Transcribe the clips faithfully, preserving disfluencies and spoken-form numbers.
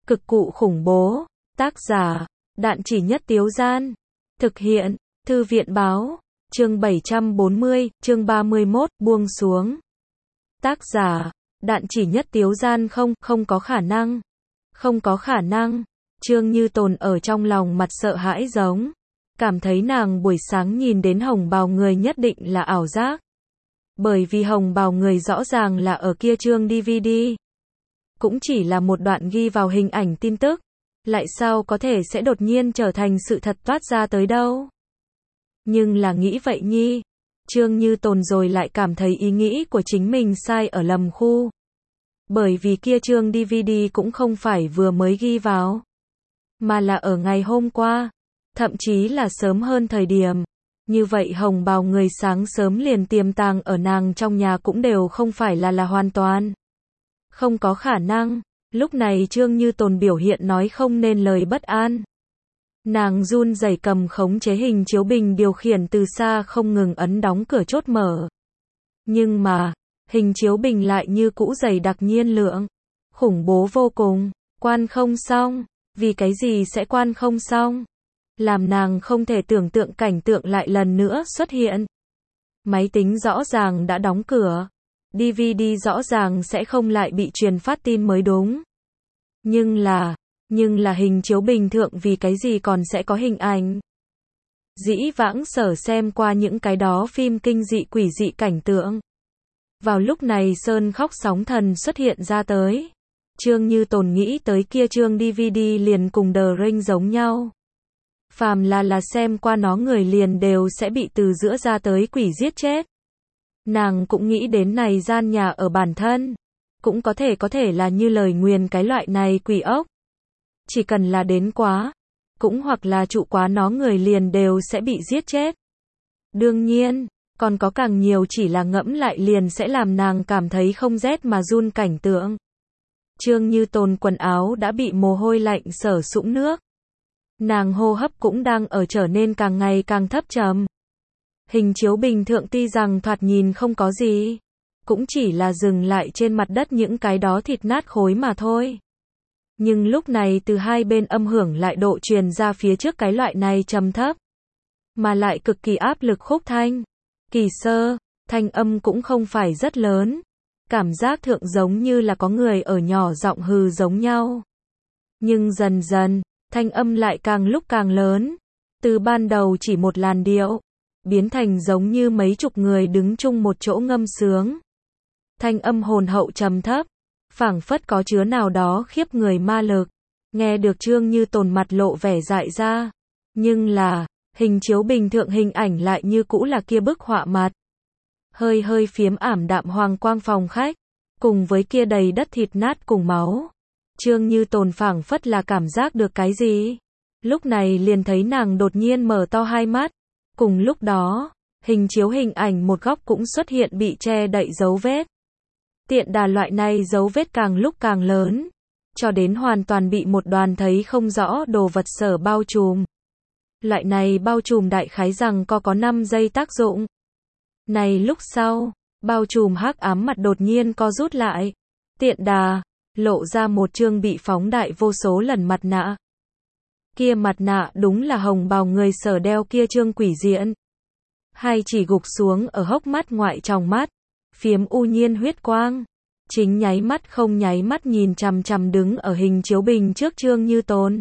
Cực cụ khủng bố. Tác giả, Đạn Chỉ Nhất Tiếu Gian. Thực hiện, Thư viện báo. Chương bảy trăm bốn mươi, chương ba mươi mốt, buông xuống. Tác giả, Đạn Chỉ Nhất Tiếu Gian. Không, không có khả năng. Không có khả năng. Trương Như Tồn ở trong lòng mặt sợ hãi giống. Cảm thấy nàng buổi sáng nhìn đến hồng bào người nhất định là ảo giác. Bởi vì hồng bào người rõ ràng là ở kia chương đê vê đê. Cũng chỉ là một đoạn ghi vào hình ảnh tin tức. Lại sao có thể sẽ đột nhiên trở thành sự thật toát ra tới đâu. Nhưng là nghĩ vậy nhi. Trương Như Tồn rồi lại cảm thấy ý nghĩ của chính mình sai ở lầm khu. Bởi vì kia chương đê vê đê cũng không phải vừa mới ghi vào. Mà là ở ngày hôm qua. Thậm chí là sớm hơn thời điểm. Như vậy hồng bào người sáng sớm liền tiềm tàng ở nàng trong nhà cũng đều không phải là là hoàn toàn. Không có khả năng. Lúc này Trương Như Tồn biểu hiện nói không nên lời bất an. Nàng run rẩy cầm khống chế hình chiếu bình điều khiển từ xa không ngừng ấn đóng cửa chốt mở. Nhưng mà, hình chiếu bình lại như cũ dày đặc nhiên lượng. Khủng bố vô cùng. Quan không xong. Vì cái gì sẽ quan không xong? Làm nàng không thể tưởng tượng cảnh tượng lại lần nữa xuất hiện. Máy tính rõ ràng đã đóng cửa. đê vê đê rõ ràng sẽ không lại bị truyền phát tin mới đúng. Nhưng là, nhưng là hình chiếu bình thường vì cái gì còn sẽ có hình ảnh. Dĩ vãng sở xem qua những cái đó phim kinh dị quỷ dị cảnh tượng. Vào lúc này sơn khóc sóng thần xuất hiện ra tới. Trương Như Tồn nghĩ tới kia chương đê vê đê liền cùng The Ring giống nhau. Phàm là là xem qua nó người liền đều sẽ bị từ giữa ra tới quỷ giết chết. Nàng cũng nghĩ đến này gian nhà ở bản thân. Cũng có thể có thể là như lời nguyền cái loại này quỷ ốc. Chỉ cần là đến quá. Cũng hoặc là trụ quá nó người liền đều sẽ bị giết chết. Đương nhiên, còn có càng nhiều chỉ là ngẫm lại liền sẽ làm nàng cảm thấy không rét mà run cảnh tượng. Trương Như Tồn quần áo đã bị mồ hôi lạnh sở sũng nước. Nàng hô hấp cũng đang ở trở nên càng ngày càng thấp trầm. Hình chiếu bình thường tuy rằng thoạt nhìn không có gì. Cũng chỉ là dừng lại trên mặt đất những cái đó thịt nát khối mà thôi. Nhưng lúc này từ hai bên âm hưởng lại độ truyền ra phía trước cái loại này trầm thấp. Mà lại cực kỳ áp lực khúc thanh. Kỳ sơ, thanh âm cũng không phải rất lớn. Cảm giác thượng giống như là có người ở nhỏ giọng hừ giống nhau. Nhưng dần dần, thanh âm lại càng lúc càng lớn. Từ ban đầu chỉ một làn điệu. Biến thành giống như mấy chục người đứng chung một chỗ ngâm sướng. Thanh âm hồn hậu trầm thấp. Phảng phất có chứa nào đó khiếp người ma lực. Nghe được Trương Như Tồn mặt lộ vẻ dại ra. Nhưng là, hình chiếu bình thường hình ảnh lại như cũ là kia bức họa mặt. Hơi hơi phiếm ảm đạm hoàng quang phòng khách. Cùng với kia đầy đất thịt nát cùng máu. Trương Như Tồn phảng phất là cảm giác được cái gì. Lúc này liền thấy nàng đột nhiên mở to hai mắt. Cùng lúc đó, hình chiếu hình ảnh một góc cũng xuất hiện bị che đậy dấu vết. Tiện đà loại này dấu vết càng lúc càng lớn. Cho đến hoàn toàn bị một đoàn thấy không rõ đồ vật sở bao trùm. Loại này bao trùm đại khái rằng có có năm giây tác dụng. Này lúc sau, bao trùm hắc ám mặt đột nhiên co rút lại. Tiện đà, lộ ra một chương bị phóng đại vô số lần mặt nạ. Kia mặt nạ đúng là hồng bào người sở đeo kia chương quỷ diện. Hai chỉ gục xuống ở hốc mắt ngoại trong mắt. Phiếm u nhiên huyết quang. Chính nháy mắt không nháy mắt nhìn chằm chằm đứng ở hình chiếu bình trước Trương Như Tồn.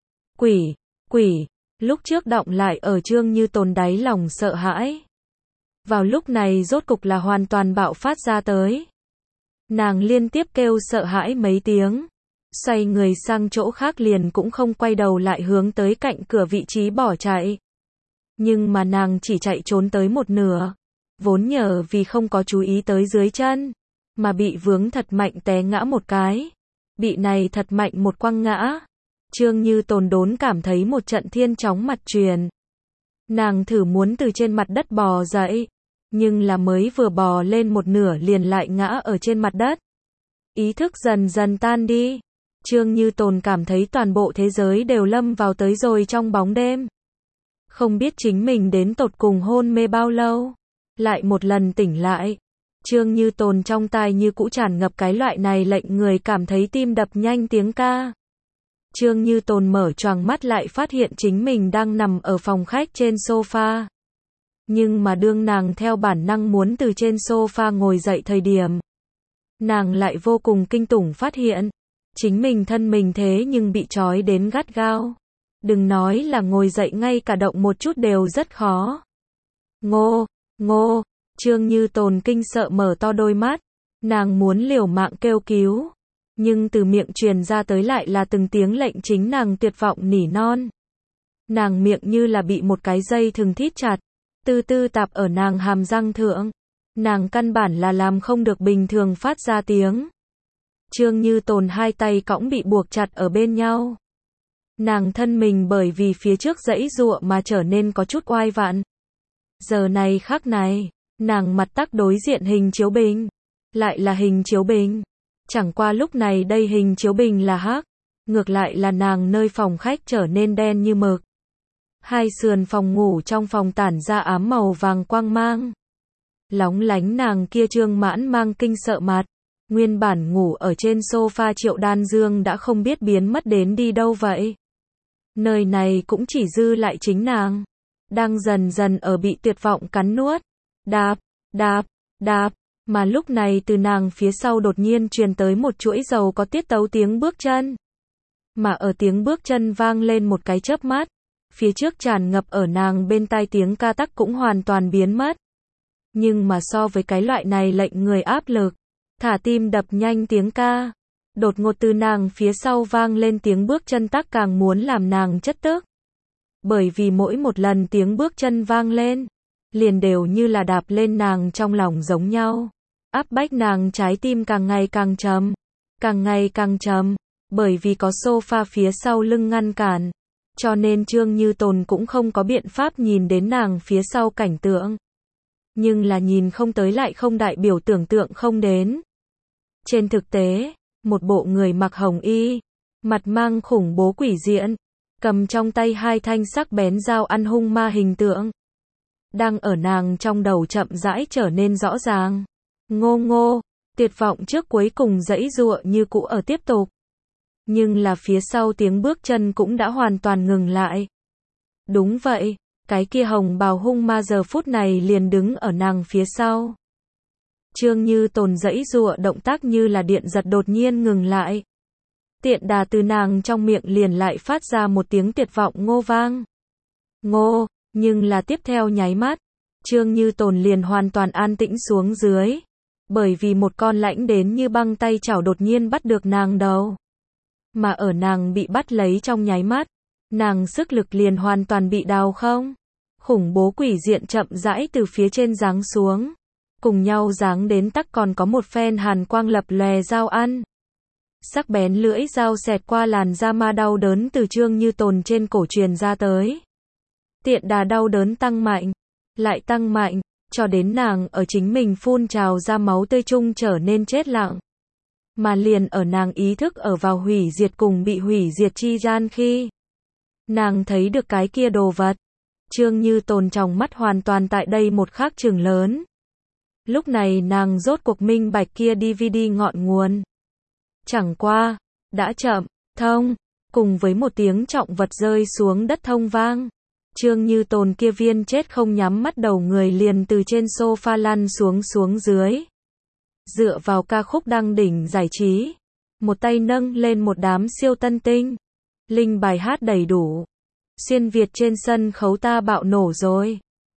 Quỷ, quỷ, lúc trước động lại ở Trương Như Tồn đáy lòng sợ hãi. Vào lúc này rốt cục là hoàn toàn bạo phát ra tới. Nàng liên tiếp kêu sợ hãi mấy tiếng. Xoay người sang chỗ khác liền cũng không quay đầu lại hướng tới cạnh cửa vị trí bỏ chạy. Nhưng mà nàng chỉ chạy trốn tới một nửa. Vốn nhờ vì không có chú ý tới dưới chân. Mà bị vướng thật mạnh té ngã một cái. Bị này thật mạnh một quăng ngã. Trương Như Tồn đốn cảm thấy một trận thiên chóng mặt truyền. Nàng thử muốn từ trên mặt đất bò dậy. Nhưng là mới vừa bò lên một nửa liền lại ngã ở trên mặt đất. Ý thức dần dần tan đi. Trương Như Tồn cảm thấy toàn bộ thế giới đều lâm vào tới rồi trong bóng đêm. Không biết chính mình đến tột cùng hôn mê bao lâu. Lại một lần tỉnh lại. Trương Như Tồn trong tai như cũ tràn ngập cái loại này lệnh người cảm thấy tim đập nhanh tiếng ca. Trương Như Tồn mở choàng mắt lại phát hiện chính mình đang nằm ở phòng khách trên sofa. Nhưng mà đương nàng theo bản năng muốn từ trên sofa ngồi dậy thời điểm, nàng lại vô cùng kinh tủng phát hiện, chính mình thân mình thế nhưng bị trói đến gắt gao. Đừng nói là ngồi dậy, ngay cả động một chút đều rất khó. Ngô, ngô, Trương Như Tồn kinh sợ mở to đôi mắt, nàng muốn liều mạng kêu cứu, nhưng từ miệng truyền ra tới lại là từng tiếng lệnh chính nàng tuyệt vọng nỉ non. Nàng miệng như là bị một cái dây thừng thít chặt, tư tư tạp ở nàng hàm răng thượng. Nàng căn bản là làm không được bình thường phát ra tiếng. Trương Như Tồn hai tay cõng bị buộc chặt ở bên nhau. Nàng thân mình bởi vì phía trước giãy giụa mà trở nên có chút oai vặn. Giờ này khắc này, nàng mặt tắc đối diện hình chiếu bình. Lại là hình chiếu bình. Chẳng qua lúc này đây hình chiếu bình là hắc. Ngược lại là nàng nơi phòng khách trở nên đen như mực. Hai sườn phòng ngủ trong phòng tản ra ám màu vàng quang mang. Lóng lánh nàng kia trương mãn mang kinh sợ mặt. Nguyên bản ngủ ở trên sofa Triệu Đan Dương đã không biết biến mất đến đi đâu vậy. Nơi này cũng chỉ dư lại chính nàng. Đang dần dần ở bị tuyệt vọng cắn nuốt. Đạp, đạp, đạp. Mà lúc này từ nàng phía sau đột nhiên truyền tới một chuỗi dầu có tiết tấu tiếng bước chân. Mà ở tiếng bước chân vang lên một cái chớp mắt. Phía trước tràn ngập ở nàng bên tai tiếng ca tắc cũng hoàn toàn biến mất. Nhưng mà so với cái loại này lệnh người áp lực, thả tim đập nhanh tiếng ca, đột ngột từ nàng phía sau vang lên tiếng bước chân tắc càng muốn làm nàng chất tức. Bởi vì mỗi một lần tiếng bước chân vang lên, liền đều như là đạp lên nàng trong lòng giống nhau, áp bách nàng trái tim càng ngày càng trầm, càng ngày càng trầm, bởi vì có sofa phía sau lưng ngăn cản, cho nên Trương Như Tồn cũng không có biện pháp nhìn đến nàng phía sau cảnh tượng. Nhưng là nhìn không tới lại không đại biểu tưởng tượng không đến. Trên thực tế, một bộ người mặc hồng y, mặt mang khủng bố quỷ diện, cầm trong tay hai thanh sắc bén dao ăn hung ma hình tượng, đang ở nàng trong đầu chậm rãi trở nên rõ ràng. Ngô ngô, tuyệt vọng trước cuối cùng giãy giụa như cũ ở tiếp tục. Nhưng là phía sau tiếng bước chân cũng đã hoàn toàn ngừng lại. Đúng vậy, cái kia hồng bào hung ma giờ phút này liền đứng ở nàng phía sau. Trương Như Tồn giãy giụa động tác như là điện giật đột nhiên ngừng lại. Tiện đà từ nàng trong miệng liền lại phát ra một tiếng tuyệt vọng ngô vang. Ngô, nhưng là tiếp theo nháy mắt, Trương Như Tồn liền hoàn toàn an tĩnh xuống dưới. Bởi vì một con lãnh đến như băng tay chảo đột nhiên bắt được nàng đầu. Mà ở nàng bị bắt lấy trong nháy mắt, nàng sức lực liền hoàn toàn bị đào không. Khủng bố quỷ diện chậm rãi từ phía trên giáng xuống. Cùng nhau giáng đến tắc còn có một phen hàn quang lập lòe dao ăn. Sắc bén lưỡi dao xẹt qua làn da ma đau đớn từ Trương Như Tồn trên cổ truyền ra tới. Tiện đà đau đớn tăng mạnh, lại tăng mạnh, cho đến nàng ở chính mình phun trào ra máu tươi chung trở nên chết lặng. Mà liền ở nàng ý thức ở vào hủy diệt cùng bị hủy diệt chi gian khi nàng thấy được cái kia đồ vật. Trương Như Tồn trong mắt hoàn toàn tại đây một khắc chừng lớn. Lúc này nàng rốt cuộc minh bạch kia đê vê đê ngọn nguồn. Chẳng qua, đã chậm, thông, cùng với một tiếng trọng vật rơi xuống đất thông vang. Trương Như Tồn kia viên chết không nhắm mắt đầu người liền từ trên sofa lăn xuống xuống dưới. Dựa vào ca khúc đăng đỉnh giải trí, một tay nâng lên một đám siêu tân tinh. Linh bài hát đầy đủ. Xuyên Việt trên sân khấu ta bạo nổ rồi.